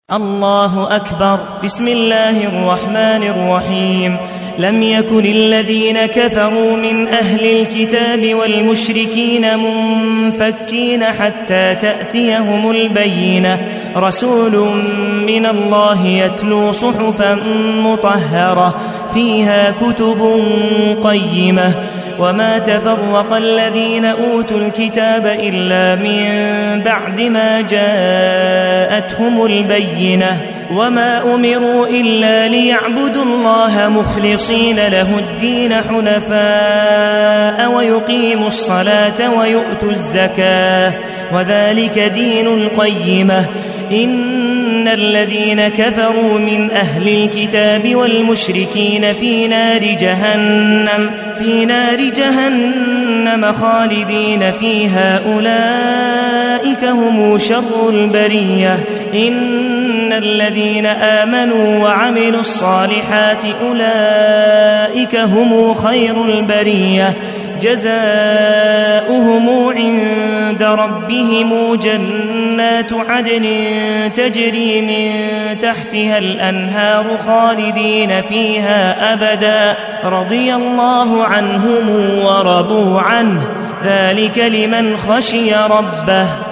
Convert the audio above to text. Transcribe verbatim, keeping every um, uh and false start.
الله أكبر. بسم الله الرحمن الرحيم. لم يكن الذين كفروا من أهل الكتاب والمشركين منفكين حتى تأتيهم البينة، رسول من الله يتلو صحفا مطهرة فيها كتب قيمة. وما تفرق الذين أوتوا الكتاب إلا من بعد ما جاءتهم البينة، وما أمروا إلا ليعبدوا الله مخلصين له الدين حنفاء ويقيموا الصلاة ويؤتوا الزكاة وذلك دين القيمة. إن الذين كفروا من أهل الكتاب والمشركين في نار جهنم في نار جهنم خالدين فيها، أولئك هم شر البرية. إن الذين آمنوا وعملوا الصالحات أولئك هم خير البرية، جزاؤهم عند ربهم جنات عدن تجري من تحتها الأنهار خالدين فيها أبدا، رضي الله عنهم ورضوا عنه، ذلك لمن خشي ربه.